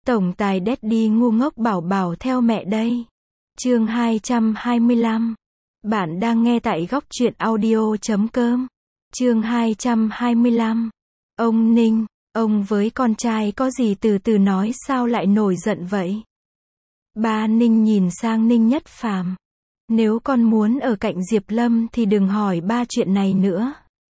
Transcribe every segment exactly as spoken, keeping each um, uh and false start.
Tổng tài Daddy ngu ngốc bảo bảo theo mẹ đây. Chương hai trăm hai mươi lăm. Bạn đang nghe tại góc truyện audio chấm com. Chương hai trăm hai mươi lăm. Ông Ninh, ông với con trai có gì từ từ nói sao lại nổi giận vậy? Ba Ninh nhìn sang Ninh Nhất Phàm. Nếu con muốn ở cạnh Diệp Lâm thì đừng hỏi ba chuyện này nữa.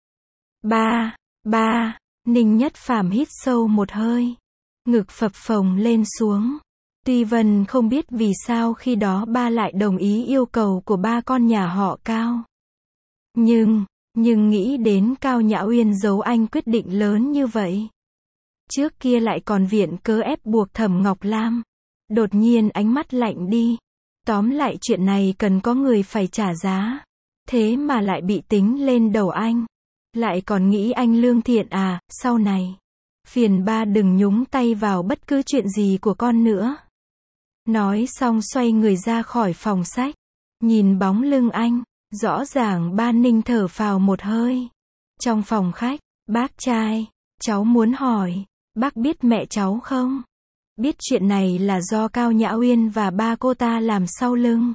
Ba, ba, Ninh Nhất Phàm hít sâu một hơi. Ngực phập phồng lên xuống. Tuy Vân không biết vì sao khi đó ba lại đồng ý yêu cầu của ba con nhà họ Cao. Nhưng, nhưng nghĩ đến Cao Nhã Uyên giấu anh quyết định lớn như vậy. Trước kia lại còn viện cớ ép buộc Thẩm Ngọc Lam. Đột nhiên ánh mắt lạnh đi. Tóm lại chuyện này cần có người phải trả giá. Thế mà lại bị tính lên đầu anh. Lại còn nghĩ anh lương thiện à, sau này. Phiền ba đừng nhúng tay vào bất cứ chuyện gì của con nữa. Nói xong xoay người ra khỏi phòng sách. Nhìn bóng lưng anh, rõ ràng ba Ninh thở phào một hơi. Trong phòng khách, bác trai, cháu muốn hỏi, bác biết mẹ cháu không? Biết chuyện này là do Cao Nhã Uyên và ba cô ta làm sau lưng.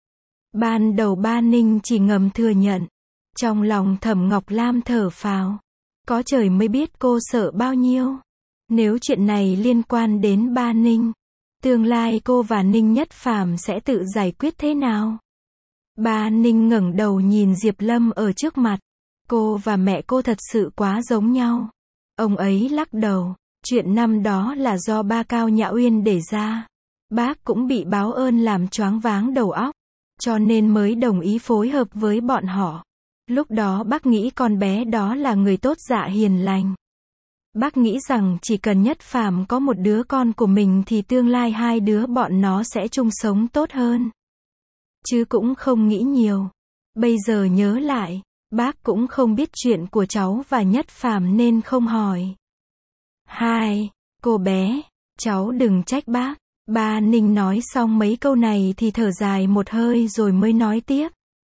Ban đầu ba Ninh chỉ ngầm thừa nhận. Trong lòng Thẩm Ngọc Lam thở phào. Có trời mới biết cô sợ bao nhiêu. Nếu chuyện này liên quan đến ba Ninh, tương lai cô và Ninh Nhất Phàm sẽ tự giải quyết thế nào? Ba Ninh ngẩng đầu nhìn Diệp Lâm ở trước mặt. Cô và mẹ cô thật sự quá giống nhau. Ông ấy lắc đầu. Chuyện năm đó là do ba Cao Nhã Uyên để ra. Bác cũng bị báo ơn làm choáng váng đầu óc. Cho nên mới đồng ý phối hợp với bọn họ. Lúc đó bác nghĩ con bé đó là người tốt dạ hiền lành. Bác nghĩ rằng chỉ cần Nhất Phàm có một đứa con của mình thì tương lai hai đứa bọn nó sẽ chung sống tốt hơn. Chứ cũng không nghĩ nhiều. Bây giờ nhớ lại, bác cũng không biết chuyện của cháu và Nhất Phàm nên không hỏi. Hai, cô bé, cháu đừng trách bác. Ba Ninh nói xong mấy câu này thì thở dài một hơi rồi mới nói tiếp.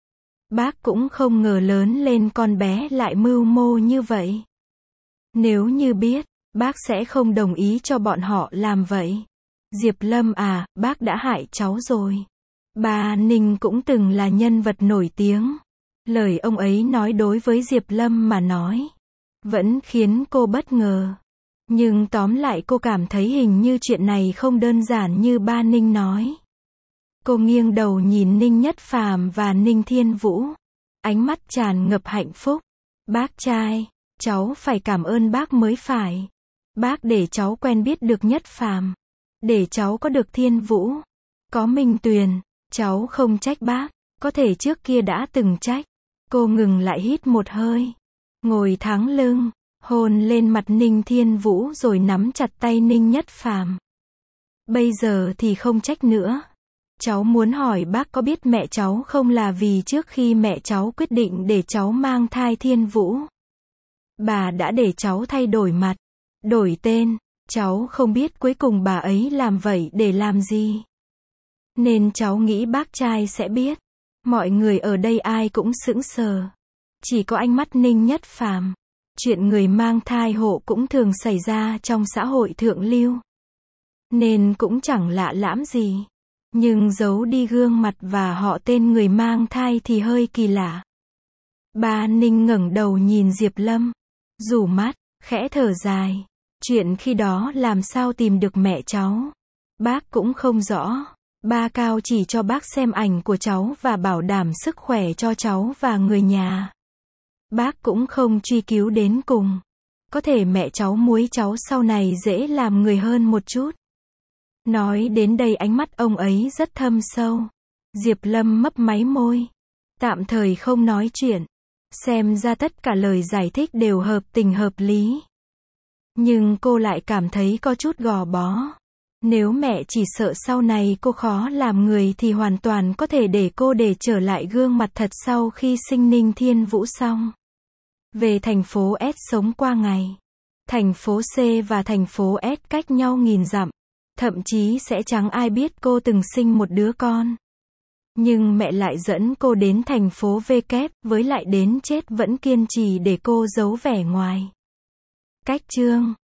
Bác cũng không ngờ lớn lên con bé lại mưu mô như vậy. Nếu như biết, bác sẽ không đồng ý cho bọn họ làm vậy. Diệp Lâm à, bác đã hại cháu rồi. Ba Ninh cũng từng là nhân vật nổi tiếng. Lời ông ấy nói đối với Diệp Lâm mà nói, vẫn khiến cô bất ngờ. Nhưng tóm lại cô cảm thấy hình như chuyện này không đơn giản như ba Ninh nói. Cô nghiêng đầu nhìn Ninh Nhất Phàm và Ninh Thiên Vũ. Ánh mắt tràn ngập hạnh phúc. Bác trai, cháu phải cảm ơn bác mới phải. Bác để cháu quen biết được Nhất Phàm. Để cháu có được Thiên Vũ. Có Minh Tuyền. Cháu không trách bác. Có thể trước kia đã từng trách. Cô ngừng lại hít một hơi. Ngồi thẳng lưng. Hôn lên mặt Ninh Thiên Vũ rồi nắm chặt tay Ninh Nhất Phàm. Bây giờ thì không trách nữa. Cháu muốn hỏi bác có biết mẹ cháu không là vì trước khi mẹ cháu quyết định để cháu mang thai Thiên Vũ. Bà đã để cháu thay đổi mặt, đổi tên, cháu không biết cuối cùng bà ấy làm vậy để làm gì. Nên cháu nghĩ bác trai sẽ biết. Mọi người ở đây ai cũng sững sờ. Chỉ có ánh mắt Ninh Nhất Phàm. Chuyện người mang thai hộ cũng thường xảy ra trong xã hội thượng lưu. Nên cũng chẳng lạ lẫm gì. Nhưng giấu đi gương mặt và họ tên người mang thai thì hơi kỳ lạ. Ba Ninh ngẩng đầu nhìn Diệp Lâm. Rủ mắt, khẽ thở dài. Chuyện khi đó làm sao tìm được mẹ cháu. Bác cũng không rõ. Ba Cao chỉ cho bác xem ảnh của cháu và bảo đảm sức khỏe cho cháu và người nhà. Bác cũng không truy cứu đến cùng. Có thể mẹ cháu muốn cháu sau này dễ làm người hơn một chút. Nói đến đây ánh mắt ông ấy rất thâm sâu. Diệp Lâm mấp máy môi. Tạm thời không nói chuyện. Xem ra tất cả lời giải thích đều hợp tình hợp lý. Nhưng cô lại cảm thấy có chút gò bó. Nếu mẹ chỉ sợ sau này cô khó làm người thì hoàn toàn có thể để cô để trở lại gương mặt thật sau khi sinh Ninh Thiên Vũ xong. Về thành phố S sống qua ngày. Thành phố C và thành phố S cách nhau nghìn dặm. Thậm chí sẽ chẳng ai biết cô từng sinh một đứa con. Nhưng mẹ lại dẫn cô đến thành phố V kép, với lại đến chết vẫn kiên trì để cô giấu vẻ ngoài. Cách chương